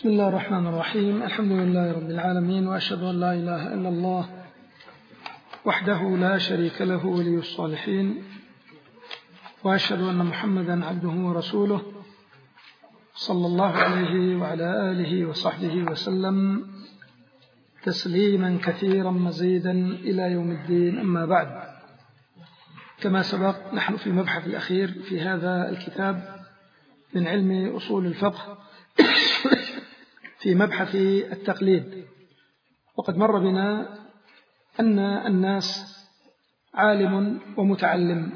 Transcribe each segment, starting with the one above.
بسم الله الرحمن الرحيم. الحمد لله رب العالمين، وأشهد أن لا إله إلا الله وحده لا شريك له ولي الصالحين، وأشهد أن محمدا عبده ورسوله صلى الله عليه وعلى آله وصحبه وسلم تسليما كثيرا مزيدا إلى يوم الدين. أما بعد، كما سبق نحن في المبحث الأخير في هذا الكتاب من علم أصول الفقه في مبحث التقليد، وقد مر بنا أن الناس عالم ومتعلم،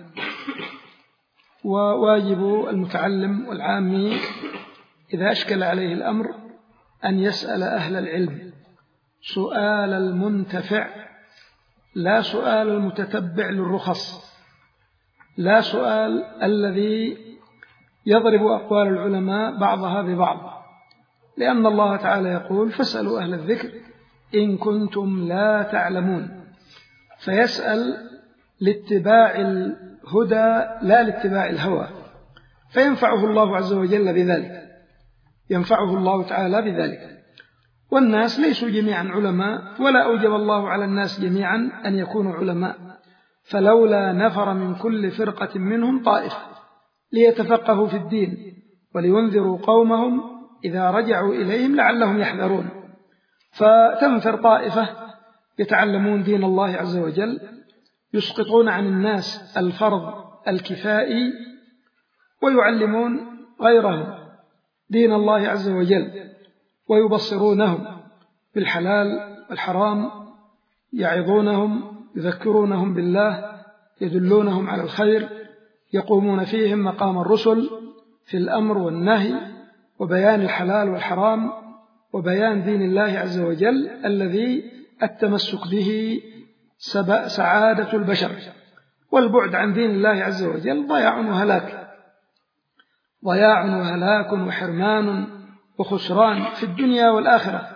وواجب المتعلم والعامي إذا أشكل عليه الأمر أن يسأل أهل العلم سؤال المنتفع، لا سؤال المتتبع للرخص، لا سؤال الذي يضرب أقوال العلماء بعضها ببعض، لأن الله تعالى يقول: فاسألوا أهل الذكر إن كنتم لا تعلمون. فيسأل لاتباع الهدى لا لاتباع الهوى، فينفعه الله عز وجل بذلك، ينفعه الله تعالى بذلك. والناس ليسوا جميعا علماء، ولا أوجب الله على الناس جميعا أن يكونوا علماء، فلولا نفر من كل فرقة منهم طائفة ليتفقهوا في الدين ولينذروا قومهم إذا رجعوا إليهم لعلهم يحذرون. فتنفر طائفة يتعلمون دين الله عز وجل، يسقطون عن الناس الفرض الكفائي، ويعلمون غيرهم دين الله عز وجل، ويبصرونهم بالحلال والحرام، يعظونهم، يذكرونهم بالله، يدلونهم على الخير، يقومون فيهم مقام الرسل في الأمر والنهي وبيان الحلال والحرام وبيان دين الله عز وجل الذي التمسك به سعادة البشر، والبعد عن دين الله عز وجل ضياع وهلاك، ضياع وهلاك وحرمان وخسران في الدنيا والآخرة.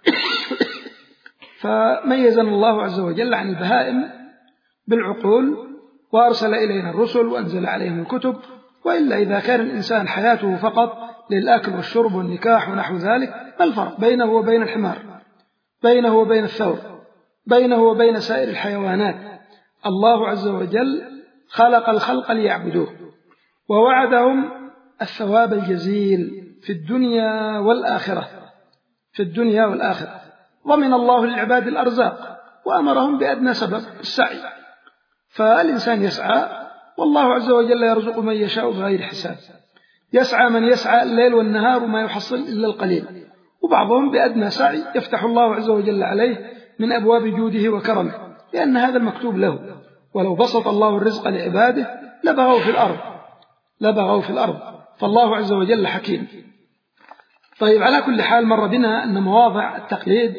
فميزنا الله عز وجل عن البهائم بالعقول، وأرسل إلينا الرسل وأنزل عليهم الكتب، وإلا إذا كان الإنسان حياته فقط للأكل والشرب والنكاح ونحو ذلك، ما الفرق بينه وبين الحمار، بينه وبين الثور، بينه وبين سائر الحيوانات؟ الله عز وجل خلق الخلق ليعبدوه، ووعدهم الثواب الجزيل في الدنيا والآخرة، في الدنيا والآخرة. ضمن الله للعباد الأرزاق وأمرهم بأدنى سبب السعي، فالإنسان يسعى، والله عز وجل يرزق من يشاء بغير حساب. يسعى من يسعى الليل والنهار وما يحصل إلا القليل، وبعضهم بأدنى سعي يفتح الله عز وجل عليه من أبواب جوده وكرمه، لأن هذا المكتوب له. ولو بسط الله الرزق لعباده لبغوا في الأرض، فالله عز وجل حكيم. طيب، على كل حال مر بنا أن مواضع التقليد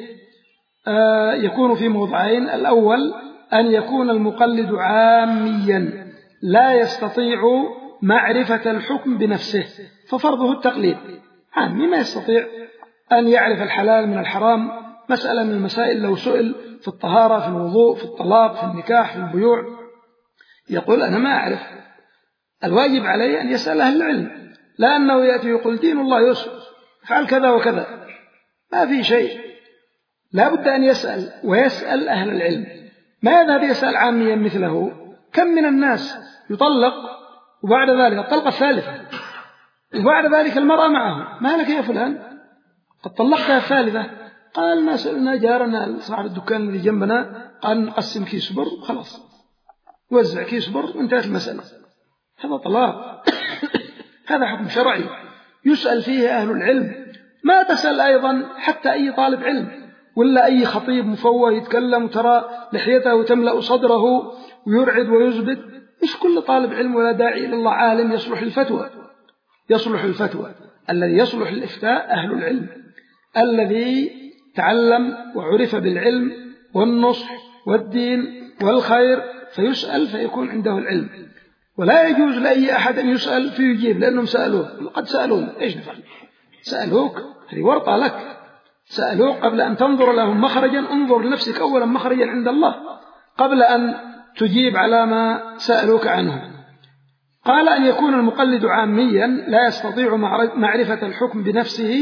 يكون في موضعين: الأول أن يكون المقلد عاميا لا يستطيع معرفة الحكم بنفسه، ففرضه التقليد. عامي ما يستطيع أن يعرف الحلال من الحرام، مسألة من المسائل لو سئل في الطهارة، في الوضوء، في الطلاق، في النكاح، في البيوع، يقول: أنا ما أعرف. الواجب عليه أن يسأل أهل العلم، لا أنه يأتي يقول: دين الله يسر، فعل كذا وكذا، ما في شيء. لا بد أن يسأل، ويسأل أهل العلم. ما يذهب يسأل عاميا مثله؟ كم من الناس يطلق وبعد ذلك الطلقة الثالثة، وبعد ذلك المرأة معه: ما لك يا فلان، قد طلقتها الثالثة؟ قال: ما سألنا جارنا صاحب الدكان الذي جنبنا، قال: نقسم كيس بر خلاص، وزع كيس بر وانتهت المسألة. هذا طلاق. هذا حكم شرعي يسأل فيه أهل العلم. ما تسأل أيضا حتى أي طالب علم ولا أي خطيب مفوه يتكلم وترى لحيته وتملأ صدره ويرعد ويزبد. مش كل طالب علم ولا داعي إلى الله عالم يصلح الفتوى. يصلح الفتوى الذي يصلح الإفتاء أهل العلم، الذي تعلم وعرف بالعلم والنصح والدين والخير، فيسأل فيكون عنده العلم. ولا يجوز لأي أحد أن يسأل فيجيب، لأنهم سألوه. قد سألون، إيش نفعل؟ سألوك، هذه ورطة لك. سألوك قبل أن تنظر لهم مخرجا، انظر لنفسك أولا مخرجا عند الله قبل أن تجيب على ما سألوك عنه. قال: أن يكون المقلد عاميا لا يستطيع معرفة الحكم بنفسه،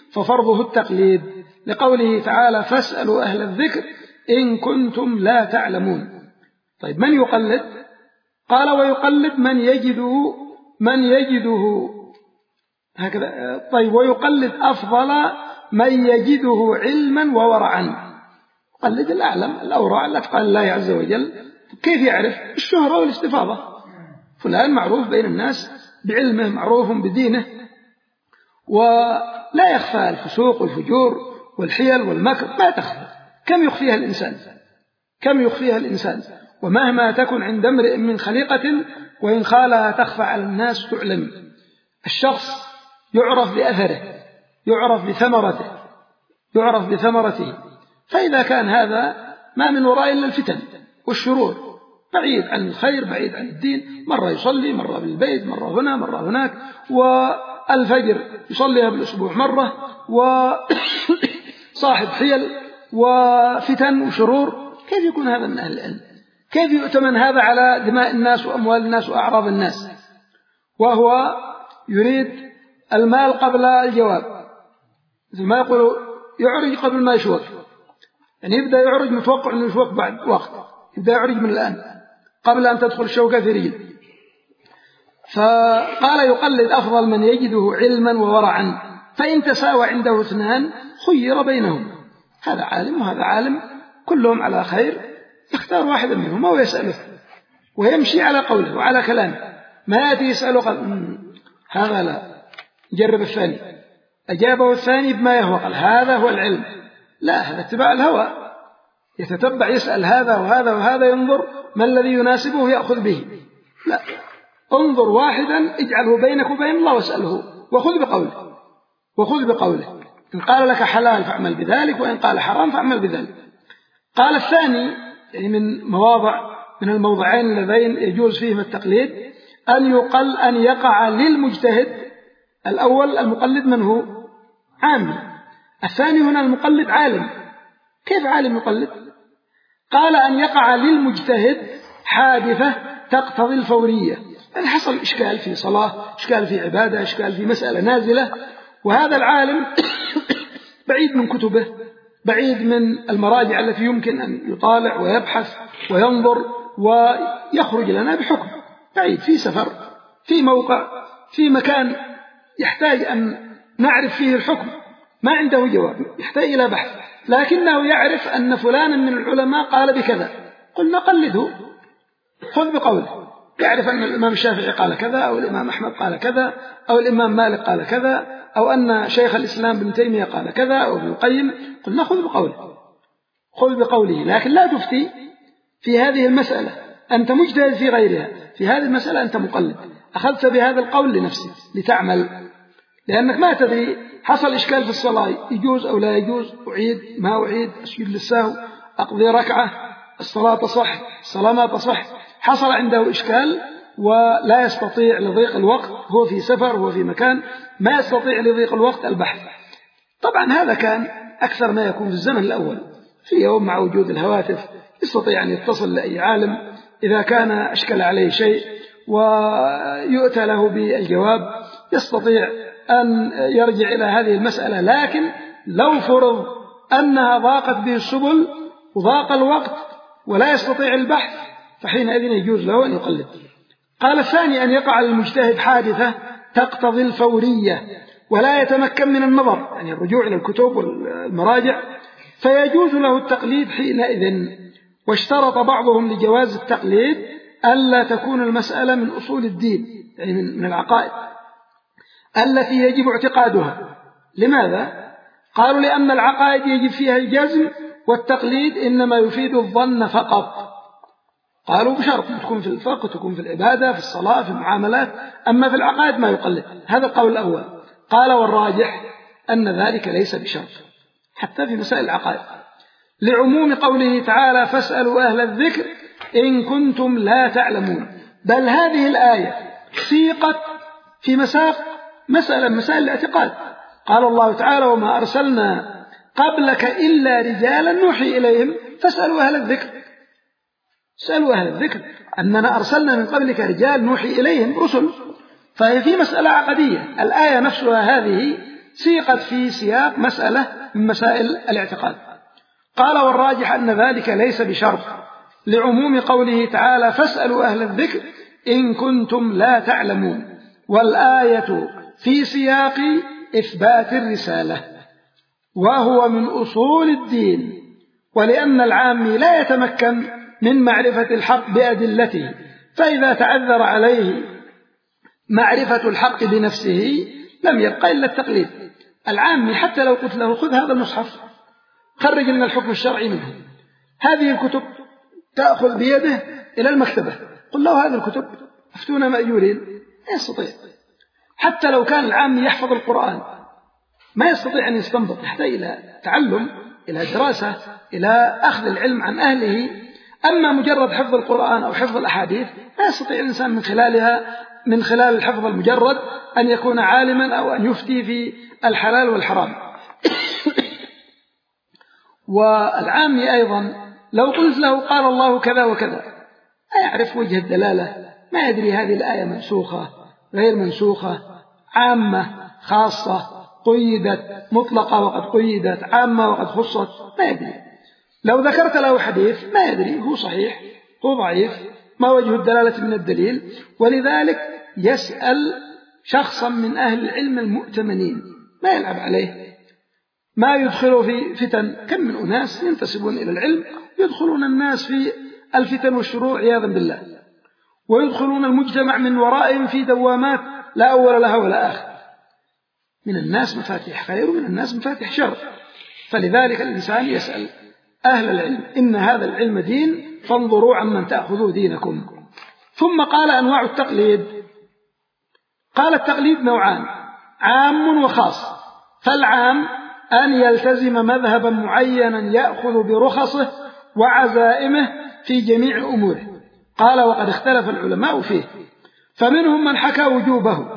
ففرضه التقليد، لقوله تعالى فاسألوا أهل الذكر إن كنتم لا تعلمون. طيب من يقلد؟ قال ويقلد من يجده هكذا. طيب ويقلد أفضل من يجده علما وورعا، قلد الأعلم الأورع الأتقى لله عز وجل. كيف يعرف؟ الشهرة والاستفاضة، فلان معروف بين الناس بعلمه، معروف بدينه، ولا يخفى الفسوق والفجور والحيل والمكر، ما تخفى. كم يخفيها الإنسان، ومهما تكن عند امرئ من خليقة وإن خالها تخفى على الناس تعلم. الشخص يعرف بأثره، يعرف بثمرته. فإذا كان هذا ما من وراء إلا الفتن والشرور، بعيد عن الخير، بعيد عن الدين، مرة يصلي، مرة بالبيت، مرة هنا، مرة هناك، والفجر يصليها بالأسبوع مرة، وصاحب حيل وفتن وشرور. كيف يكون هذا من أهل العلم؟ كيف يؤتمن هذا على دماء الناس وأموال الناس وأعراض الناس، وهو يريد المال قبل الجواب، مثل ما يقول يعرج قبل ما يشوك، يعني يبدأ يعرج متوقع أنه يشوك بعد وقت، يبدأ يعرج من الآن قبل أن تدخل الشوكة في رجل. فقال يقلد أفضل من يجده علما وورعا، فإن تساوى عنده اثنان خير بينهم، هذا عالم وهذا عالم، كلهم على خير، يختار واحدا منهم ويسأله ويمشي على قوله وعلى كلامه، ما يأتي يسأله قال هذا لا، جرب الثاني، أجابه الثاني بما يهوى، قال هذا هو العلم، لا، هذا اتباع الهوى، يتتبع يسأل هذا وهذا وهذا، ينظر ما الذي يناسبه يأخذ به. لا، انظر واحدا اجعله بينك وبين الله واسأله وخذ بقوله، إن قال لك حلال فاعمل بذلك، وإن قال حرام فاعمل بذلك. قال الثاني، يعني من الموضعين اللذين يجوز فيهما التقليد، أن يقع للمجتهد. الأول المقلد من هو؟ عام. الثاني هنا المقلد عالم. كيف عالم يقلد؟ قال أن يقع للمجتهد حادثة تقتضي الفورية، يعني حصل إشكال في صلاة، إشكال في عبادة، إشكال في مسألة نازلة، وهذا العالم بعيد من كتبه، بعيد من المراجع التي يمكن أن يطالع ويبحث وينظر ويخرج لنا بحكم، بعيد في سفر، في موقع، في مكان يحتاج أن نعرف فيه الحكم، ما عنده جواب، يحتاج إلى بحث، لكنه يعرف أن فلانا من العلماء قال بكذا، قلنا قلده، خذ بقوله. يعرف أن الإمام الشافعي قال كذا، أو الإمام أحمد قال كذا، أو الإمام مالك قال كذا، أو أن شيخ الإسلام ابن تيمية قال كذا، أو ابن القيم، قلنا خذ بقوله، لكن لا تفتي في هذه المسألة، أنت مجتهد في غيرها، في هذه المسألة أنت مقلد، أخذت بهذا القول لنفسك لتعمل، لأنك ما تدري حصل إشكال في الصلاة، يجوز أو لا يجوز، أعيد ما أعيد، أسجد للسهو، أقضي ركعة، الصلاة تصح، الصلاة ما تصح، حصل عنده إشكال ولا يستطيع لضيق الوقت، هو في سفر، هو في مكان ما يستطيع لضيق الوقت البحث. طبعا هذا كان أكثر ما يكون في الزمن الأول، في يوم مع وجود الهواتف يستطيع أن يتصل لأي عالم إذا كان أشكل عليه شيء ويؤتى له بالجواب، يستطيع أن يرجع إلى هذه المسألة. لكن لو فرض أنها ضاقت به السبل وضاق الوقت ولا يستطيع البحث، فحينئذ يجوز له أن يقلد. قال الثاني أن يقع المجتهد حادثة تقتضي الفورية ولا يتمكن من النظر، يعني الرجوع إلى الكتب والمراجع، فيجوز له التقليد حينئذ. واشترط بعضهم لجواز التقليد ألا تكون المسألة من أصول الدين، يعني من العقائد التي يجب اعتقادها. لماذا؟ قالوا لأن العقائد يجب فيها الجزم، والتقليد إنما يفيد الظن فقط. قالوا بشرط تكون في الفقه، تكون في العبادة، في الصلاة، في المعاملات، أما في العقائد ما يقلد. هذا القول الأول. قال والراجح أن ذلك ليس بشرط حتى في مسائل العقائد، لعموم قوله تعالى فاسألوا أهل الذكر إن كنتم لا تعلمون. بل هذه الآية سيقت في مسائل الاعتقاد. قال الله تعالى وما أرسلنا قبلك إلا رجالا نوحي إليهم فاسألوا أهل الذكر. سألوا أهل الذكر أننا أرسلنا من قبلك رجال نوحي إليهم رسل، فهي في مسألة عقدية. الآية نفسها هذه سيقت في سياق مسألة من مسائل الاعتقاد. قال والراجح أن ذلك ليس بشرط لعموم قوله تعالى فاسألوا أهل الذكر إن كنتم لا تعلمون، والآية في سياق إثبات الرسالة وهو من أصول الدين، ولأن العامي لا يتمكن من معرفة الحق بأدلته، فإذا تعذر عليه معرفة الحق بنفسه لم يبقى إلا التقليد. العامي حتى لو قلت له خذ هذا المصحف خرج لنا الحكم الشرعي منه، هذه الكتب تأخذ بيده إلى المكتبة، قل له هذه الكتب افتونا مأجورين، لا يستطيع. حتى لو كان العامي يحفظ القرآن ما يستطيع أن يستنبط، يحتاج إلى تعلم، إلى دراسة، إلى أخذ العلم عن أهله. أما مجرد حفظ القرآن أو حفظ الأحاديث لا يستطيع الإنسان من خلال الحفظ المجرد أن يكون عالما أو أن يفتي في الحلال والحرام. والعامي أيضا لو قلت له قال الله كذا وكذا لا يعرف وجه الدلالة، ما يدري هذه الآية منسوخة غير منسوخة، عامة خاصة، قيدت مطلقة وقد قيدت، عامة وقد خصت، ما يدري. لو ذكرت له حديث ما يدري هو صحيح هو ضعيف، ما وجه الدلالة من الدليل، ولذلك يسأل شخصا من أهل العلم المؤتمنين، ما يلعب عليه، ما يدخله في فتن. كم من أناس ينتسبون إلى العلم يدخلون الناس في الفتن والشرور عياذا بالله، ويدخلون المجتمع من ورائهم في دوامات لا أول لها ولا آخر. من الناس مفاتيح خير ومن الناس مفاتيح شر، فلذلك الإنسان يسأل أهل العلم إن هذا العلم دين فانظروا عمن تأخذوا دينكم. ثم قال أنواع التقليد. قال التقليد نوعان، عام وخاص. فالعام أن يلتزم مذهبا معينا يأخذ برخصه وعزائمه في جميع أموره. قال وقد اختلف العلماء فيه، فمنهم من حكى وجوبه،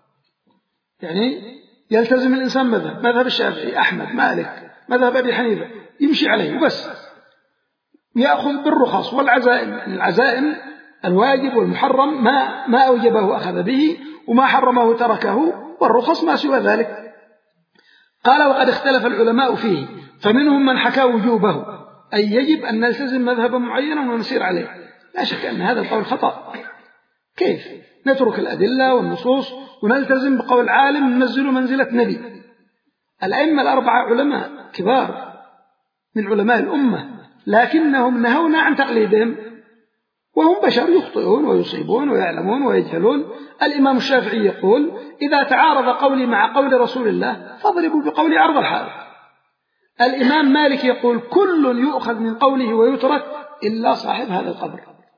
يعني يلتزم الإنسان مذهب الشافعي، أحمد، مالك، مذهب أبي حنيفة، يمشي عليه وبس، يأخذ بالرخص والعزائم. يعني العزائم الواجب والمحرم ما أوجبه أخذ به، وما حرمه تركه، والرخص ما سوى ذلك. قال وقد اختلف العلماء فيه، فمنهم من حكى وجوبه، أي يجب أن نلتزم مذهبا معينا ونسير عليه. لا شك أن هذا القول خطأ. كيف نترك الأدلة والنصوص ونلتزم بقول عالم ننزل منزلة نبي؟ الأئمة الأربعة علماء كبار من علماء الأمة، لكنهم نهونا عن تقليدهم، وهم بشر يخطئون ويصيبون ويعلمون ويجهلون. الإمام الشافعي يقول إذا تعارض قولي مع قول رسول الله فاضربوا بقولي عرض الحائط. الإمام مالك يقول كل يؤخذ من قوله ويترك إلا صاحب هذا القبر.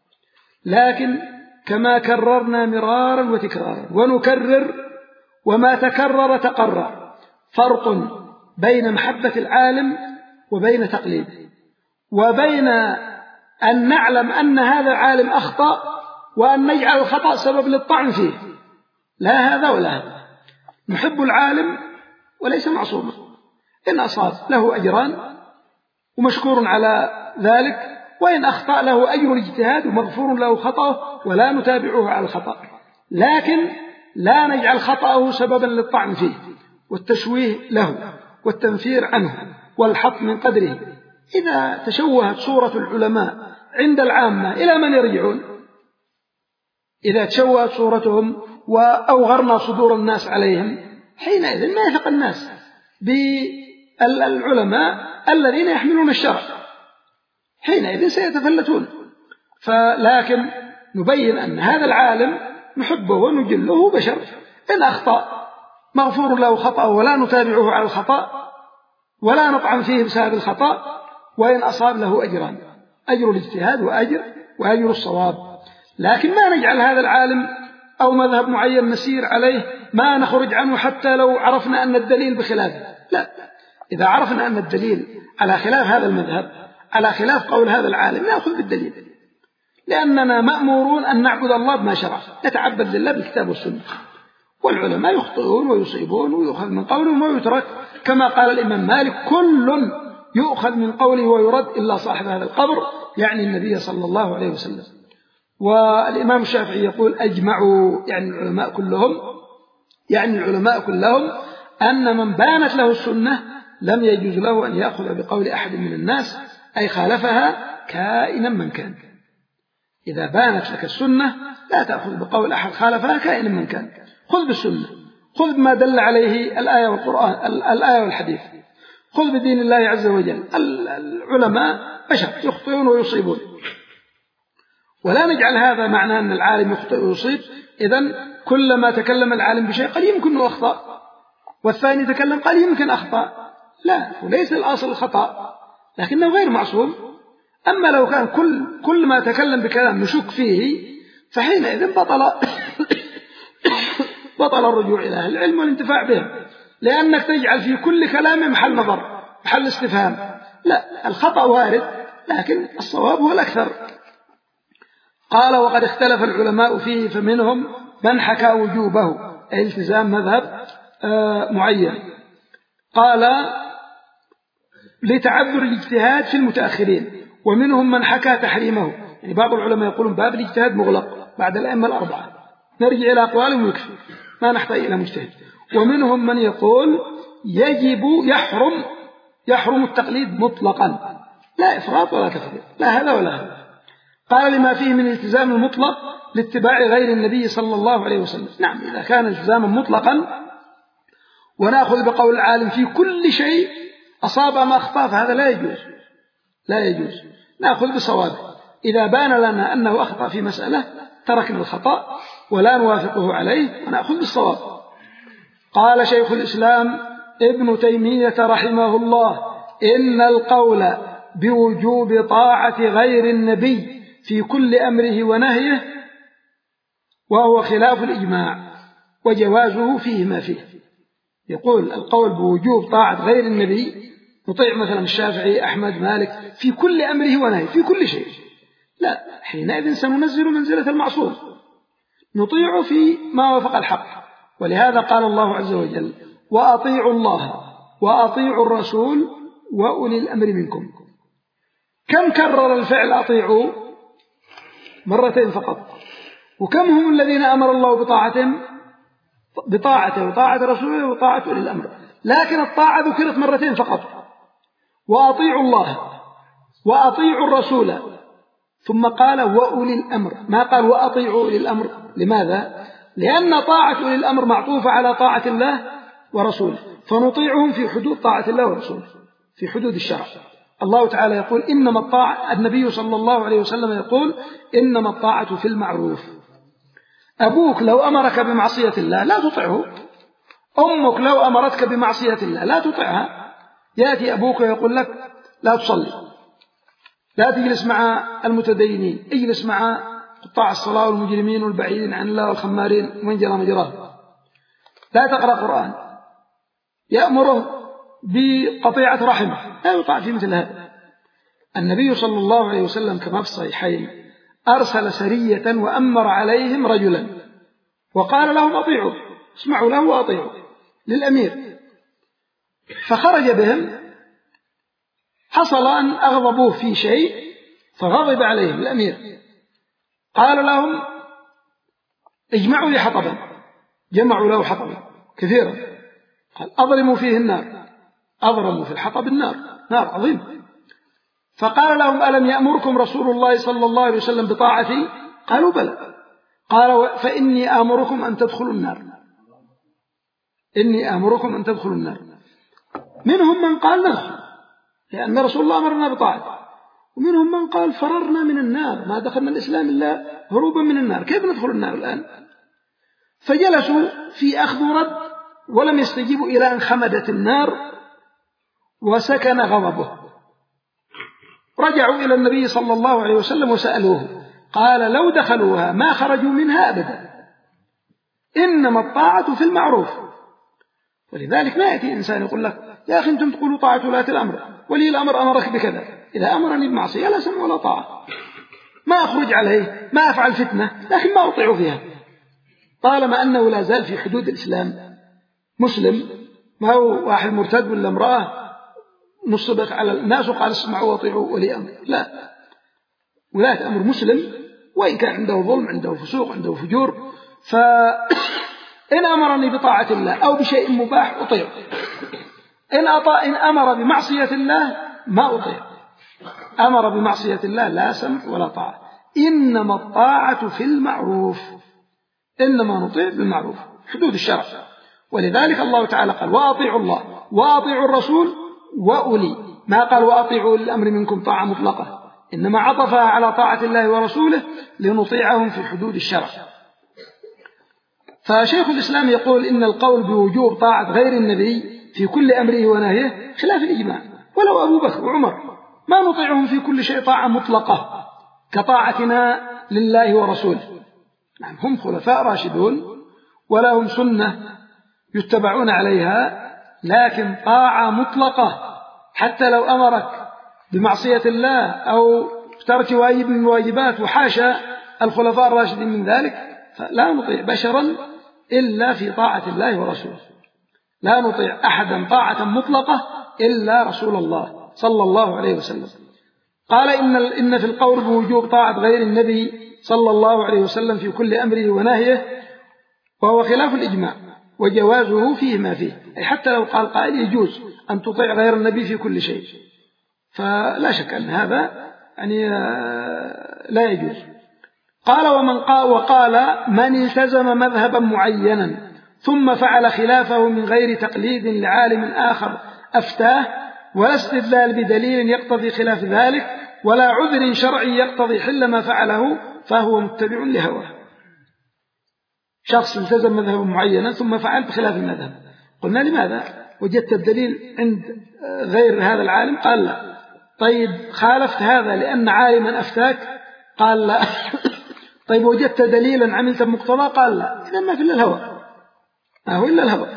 لكن كما كررنا مرارا وتكرارا ونكرر، وما تكرر تقرر، فرق بين محبة العالم وبين تقليد، وبين أن نعلم أن هذا العالم أخطأ وأن نجعل الخطأ سبب للطعن فيه. لا هذا ولا هذا. نحب العالم وليس معصوما، إن أصاب له أجران ومشكور على ذلك، وإن أخطأ له أجر الاجتهاد ومغفور له خطأه ولا نتابعه على الخطأ، لكن لا نجعل خطأه سببا للطعن فيه والتشويه له والتنفير عنه والحط من قدره. إذا تشوهت صورة العلماء عند العامة إلى من يرجعون؟ إذا تشوهت صورتهم وأوغرنا صدور الناس عليهم، حينئذ ما يثق الناس بالعلماء الذين يحملون الشرع، حينئذ سيتفلتون. لكن نبين أن هذا العالم نحبه ونجله، بشر، إن أخطأ مغفور له خطأه ولا نتابعه على الخطأ ولا نطعن فيه بسبب الخطأ، وإن أصاب له أجران، أجر الاجتهاد وأجر الصواب. لكن ما نجعل هذا العالم أو مذهب معين نسير عليه ما نخرج عنه حتى لو عرفنا أن الدليل بخلافه. لا، إذا عرفنا أن الدليل على خلاف هذا المذهب، على خلاف قول هذا العالم، نأخذ بالدليل، لأننا مأمورون أن نعبد الله بما شرع، نتعبد لله بالكتاب والسنة. والعلماء يخطئون ويصيبون ويؤخذ من قولهم ويترك، كما قال الإمام مالك كل يؤخذ من قوله ويرد إلا صاحب هذا القبر، يعني النبي صلى الله عليه وسلم. والإمام الشافعي يقول أجمعوا، يعني العلماء كلهم أن من بانت له السنة لم يجوز له أن يأخذ بقول أحد من الناس، أي خالفها كائنا من كان. إذا بانت لك السنة لا تأخذ بقول أحد خالفها كائنا من كان، خذ بالسنة، خذ بما دل عليه الآية والقرآن، الآية والحديث، خذ بدين الله عز وجل. العلماء بشر يخطئون ويصيبون، ولا نجعل هذا معنى أن العالم يخطئ ويصيب، إذن كلما تكلم العالم بشيء قال يمكن أنه أخطأ، والثاني تكلم قال يمكن أخطأ. لا، وليس الأصل الخطأ، لكنه غير معصوم. أما لو كان كل ما تكلم بكلام نشك فيه فحينئذ بطل الرجوع إلى أهل العلم والانتفاع بهم، لأنك تجعل في كل كلام محل نظر، محل استفهام. لا، الخطأ وارد، لكن الصواب هو الأكثر. قال: وقد اختلف العلماء فيه، فمنهم من حكى وجوبه، أي التزام مذهب معين، قال لتعذر الاجتهاد في المتأخرين، ومنهم من حكى تحريمه. يعني بعض العلماء يقولون باب الاجتهاد مغلق بعد الأئمة الأربعة، نرجع إلى أقوالهم ويكفي، ما نحتاج إلى مجتهد. ومنهم من يقول يجب يحرم التقليد مطلقا، لا إفراط ولا تفريط، لا هذا ولا هذا. قال: لما فيه من التزام المطلق لاتباع غير النبي صلى الله عليه وسلم. نعم، إذا كان التزاما مطلقا ونأخذ بقول العالم في كل شيء أصاب أم أخطأ فهذا لا يجوز، نأخذ بصوابه. إذا بان لنا أنه أخطأ في مسألة تركنا الخطأ ولا نوافقه عليه ونأخذ بالصواب. قال شيخ الإسلام ابن تيمية رحمه الله: إن القول بوجوب طاعة غير النبي في كل أمره ونهيه وهو خلاف الإجماع، وجوازه فيه ما فيه. يقول القول بوجوب طاعة غير النبي، نطيع مثلا الشافعي، أحمد، مالك في كل أمره ونهيه، في كل شيء، لا، حينئذ سننزل منزلة المعصوم، نطيع في ما وافق الحق. ولهذا قال الله عز وجل: وأطيعوا الله وأطيعوا الرسول وأولي الأمر منكم. كم كرر الفعل أطيعوا؟ مرتين فقط. وكم هم الذين أمر الله بطاعته وطاعة رسوله وطاعة أولي الأمر؟ لكن الطاعة ذكرت مرتين فقط: وأطيعوا الله وأطيعوا الرسول، ثم قال وأولي الأمر، ما قال وأطيعوا أولي الأمر. لماذا؟ لأن طاعة أولي الأمر معطوفة على طاعة الله ورسوله، فنطيعهم في حدود طاعة الله ورسوله، في حدود الشرع. الله تعالى يقول: إنما الطاعة، النبي صلى الله عليه وسلم يقول: إنما الطاعة في المعروف. أبوك لو أمرك بمعصية الله لا تطعه، أمك لو أمرتك بمعصية الله لا تطعها. يأتي أبوك ويقول لك لا تصلي، لا تجلس مع المتدينين، اجلس مع قطاع الصلاة والمجرمين والبعيدين عن الله والخمارين ومن جرى مجراه، لا تقرأ قرآن، يأمره بقطيعة رحمه، لا يطاع في مثل هذا. النبي صلى الله عليه وسلم كما في الصحيحين أرسل سرية وأمر عليهم رجلا وقال لهم أطيعوا، اسمعوا له وأطيعوا للأمير، فخرج بهم. حصل أن أغضبوه في شيء فغضب عليهم الأمير، قال لهم اجمعوا لي حطبا، جمعوا له حطبا كثيرا، قال أضرموا فيه النار، أضرموا في الحطب النار، نار عظيم. فقال لهم ألم يأمركم رسول الله صلى الله عليه وسلم بطاعتي؟ قالوا بلى. قال فإني آمركم أن تدخلوا النار، إني آمركم أن تدخلوا النار. منهم من قال ندخل لأن رسول الله أمرنا بطاعته، ومنهم من قال فررنا من النار، ما دخلنا الإسلام إلا هروبا من النار، كيف ندخل النار الآن؟ فجلسوا في أخذ ورد ولم يستجيبوا إلى أن خمدت النار وسكن غضبه. رجعوا إلى النبي صلى الله عليه وسلم وسألوه، قال لو دخلوها ما خرجوا منها أبدا، إنما الطاعة في المعروف. ولذلك ما يأتي إنسان يقول لك يا أخي أنتم تقولوا طاعة ولاة الأمر، ولي الأمر أمرك بكذا، إذا أمرني بمعصية لا سمع ولا طاعة، ما أخرج عليه، ما أفعل فتنة، لكن ما أطيع فيها، طالما أنه لا زال في حدود الإسلام مسلم، ما هو واحد مرتد ولا امرأة نصبت على الناس وقال اسمعوا واطيعوا ولي أمر. لا، ولاة أمر مسلم، وإن كان عنده ظلم، عنده فسوق، عنده فجور، إن أمرني بطاعة الله أو بشيء مباح أطيع، إن أمر بمعصية الله ما أطيع. أمر بمعصية الله لا سمع ولا طاعة. إنما الطاعة في المعروف، إنما نطيع بالمعروف حدود الشرع. ولذلك الله تعالى قال وأطيعوا الله وأطيعوا الرسول وأولي، ما قال وأطيعوا الأمر منكم طاعة مطلقة، إنما عطفها على طاعة الله ورسوله لنطيعهم في حدود الشرع. فشيخ الإسلام يقول إن القول بوجوب طاعة غير النبي في كل أمره ونهيه خلاف الإجماع، ولو أبو بكر وعمر ما نطيعهم في كل شيء طاعة مطلقة كطاعتنا لله ورسوله. نعم هم خلفاء راشدون ولهم سنة يتبعون عليها، لكن طاعة مطلقة حتى لو أمرك بمعصية الله أو ترك واجب من الواجبات، وحاشا الخلفاء الراشدين من ذلك، فلا نطيع بشرا إلا في طاعة الله ورسوله. لا نطيع أحدا طاعة مطلقة إلا رسول الله صلى الله عليه وسلم. قال إن في القول بوجوب طاعة غير النبي صلى الله عليه وسلم في كل أمره ونهيه، وهو خلاف الإجماع، وجوازه فيه ما فيه، أي حتى لو قال قائل يجوز أن تطيع غير النبي في كل شيء، فلا شك أن هذا يعني لا يجوز. قال وقال من التزم مذهبا معينا ثم فعل خلافه من غير تقليد لعالم آخر أفتاه، ولا استدلال بدليل يقتضي خلاف ذلك، ولا عذر شرعي يقتضي حل ما فعله، فهو متبع لهواه. شخص التزم مذهبا معينا ثم فعل بخلاف المذهب، قلنا لماذا؟ وجدت الدليل عند غير هذا العالم؟ قال لا. طيب خالفت هذا لأن عالما أفتاك؟ قال لا. طيب وجدت دليلا عملت بمقتضى؟ قال لا. إذا ما في إلا الهوى، ما هو إلا الهوى.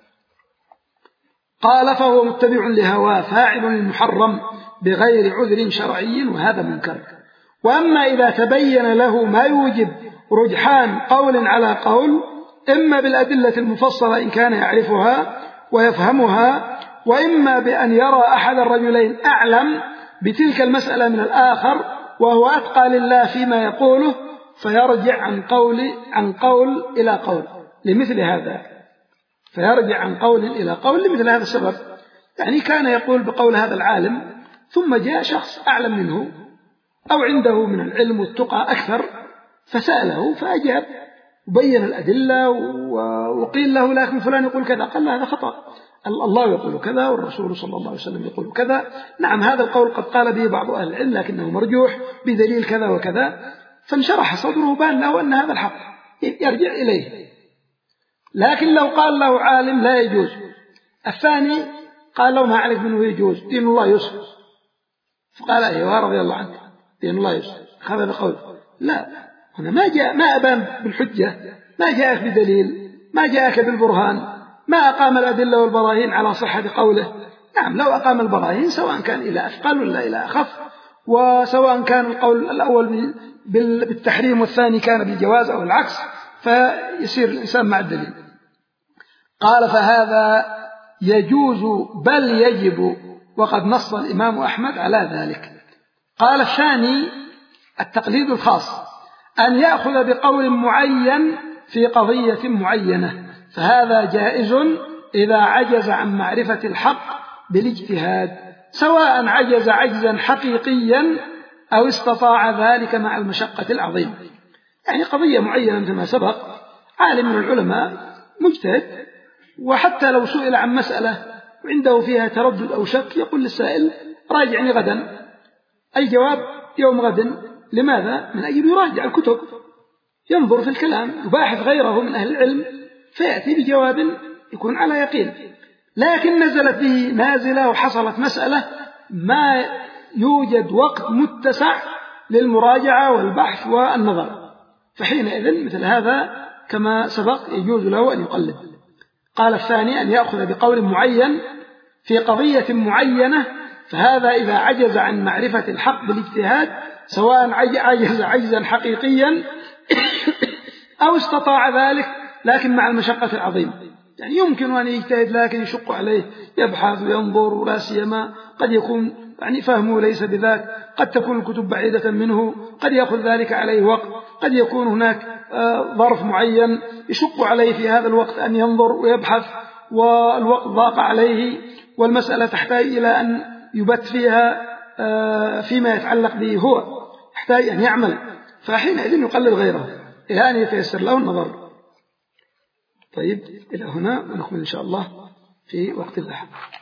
قال فهو متبع لهواه فاعل المحرم بغير عذر شرعي، وهذا منكر. وأما إذا تبين له ما يوجب رجحان قول على قول، إما بالأدلة المفصلة إن كان يعرفها ويفهمها، وإما بأن يرى أحد الرجلين أعلم بتلك المسألة من الآخر وهو أتقى لله فيما يقوله، فيرجع عن قول إلى قول لمثل هذا، فيرجع عن قول إلى قول لمثل هذا السبب. يعني كان يقول بقول هذا العالم ثم جاء شخص أعلم منه أو عنده من العلم والتقى أكثر فسأله فأجاب وبين الأدلة، وقيل له لكن فلان يقول كذا، قال له هذا خطأ، الله يقول كذا والرسول صلى الله عليه وسلم يقول كذا. نعم هذا القول قد قال به بعض أهل العلم لكنه مرجوح بدليل كذا وكذا، فانشرح صدره بان له أن هذا الحق يرجع إليه. لكن لو قال له عالم لا يجوز، الثاني قال له ما عليك منه يجوز، دين الله يسر، فقال أيها رضي الله عنك دين الله يسر، هذا بقول لا، هنا ما أبان بالحجة، ما جاءك بدليل، ما جاءك بالبرهان، ما أقام الأدلة والبراهين على صحة قوله. نعم لو أقام البراهين سواء كان إلى أثقل ولا إلى أخف، وسواء كان القول الأول بالتحريم والثاني كان بالجواز أو العكس، فيصير الإنسان مع الدليل. قال فهذا يجوز بل يجب، وقد نص الإمام أحمد على ذلك. قال الثاني التقليد الخاص، أن يأخذ بقول معين في قضية معينة، فهذا جائز إذا عجز عن معرفة الحق بالاجتهاد، سواء عجز عجزا حقيقيا أو استطاع ذلك مع المشقة العظيمة. يعني قضية معينة مثل ما سبق، عالم من العلماء مجتهد، وحتى لو سئل عن مسألة وعنده فيها تردد أو شك يقول للسائل راجعني غدا، الجواب يوم غد. لماذا؟ من أجل يراجع الكتب، ينظر في الكلام، يباحث غيره من أهل العلم، فيأتي بجواب يكون على يقين. لكن نزلت به نازلة وحصلت مسألة ما يوجد وقت متسع للمراجعة والبحث والنظر، فحينئذ مثل هذا كما سبق يجوز له أن يقلد. قال الثاني أن يأخذ بقول معين في قضية معينة، فهذا إذا عجز عن معرفة الحق بالاجتهاد، سواء عجز عجزا حقيقيا أو استطاع ذلك لكن مع المشقة العظيمة. يعني يمكن أن يجتهد لكن يشق عليه، يبحث وينظر، ولا سيما قد يكون يعني فهمه ليس بذاك، قد تكون الكتب بعيدة منه، قد يأخذ ذلك عليه وقت، قد يكون هناك ظرف معين يشق عليه في هذا الوقت أن ينظر ويبحث، والوقت ضاق عليه، والمسألة تحتاج إلى أن يبت فيها فيما يتعلق به هو، يحتاج أن يعمل، فحينئذ يقلد غيره إلى أن يتيسر له النظر. طيب إلى هنا ونكمل إن شاء الله في وقت الضحى.